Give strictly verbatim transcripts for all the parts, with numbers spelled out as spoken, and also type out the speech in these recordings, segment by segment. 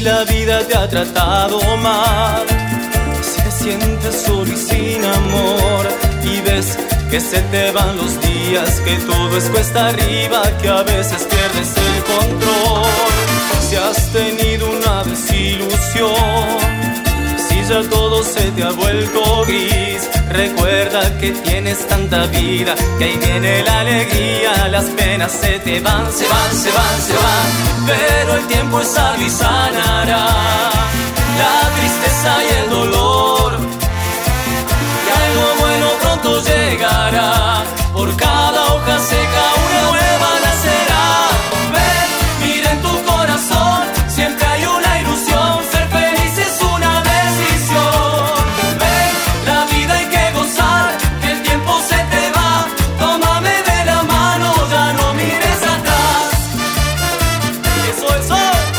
la vida te ha tratado mal, si te sientes solo y sin amor y ves que se te van los días, que todo es cuesta arriba, que a veces pierdes el control, si has tenido una desilusión, si ya todo se te ha vuelto gris, recuerda que tienes tanta vida, que ahí viene la alegría, las penas se te van, se van, se van, se van, pero el tiempo es sabio y sanará la tristeza y el dolor, y algo bueno pronto llegará, por cada hoja seca una nueva nacerá. Ven, mira en tu corazón, siempre hay una ilusión, ser feliz es una decisión. Ven, la vida hay que gozar, que el tiempo se te va, tómame de la mano, ya no mires atrás. Eso, eso.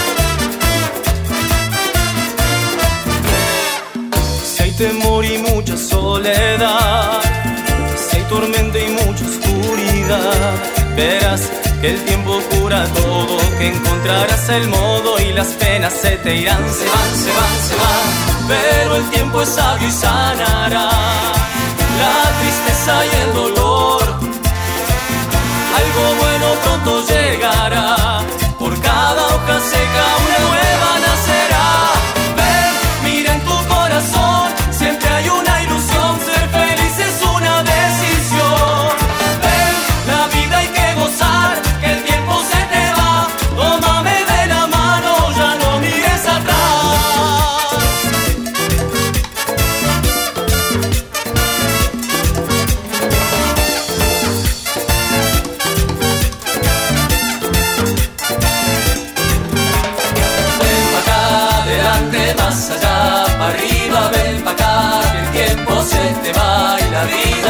Si hay temor y mucha soledad, si hay tormenta y mucha oscuridad, verás que el tiempo cura todo, que encontrarás el modo y las penas se te irán, se van, se van, se van, pero el tiempo es sabio y sanará la tristeza y el dolor, algo bueno pronto llegará, por cada hoja seca una nueva nacerá. Ven, mira en tu corazón, siempre hay una ilusión, ser feliz es una decisión. Ven, la vida hay que gozar, que el tiempo se te va, tómame de la mano, ya no mires atrás. Ven pa' acá, adelante, más allá, pa' arriba, ven pa' acá, que el tiempo se te va y la vida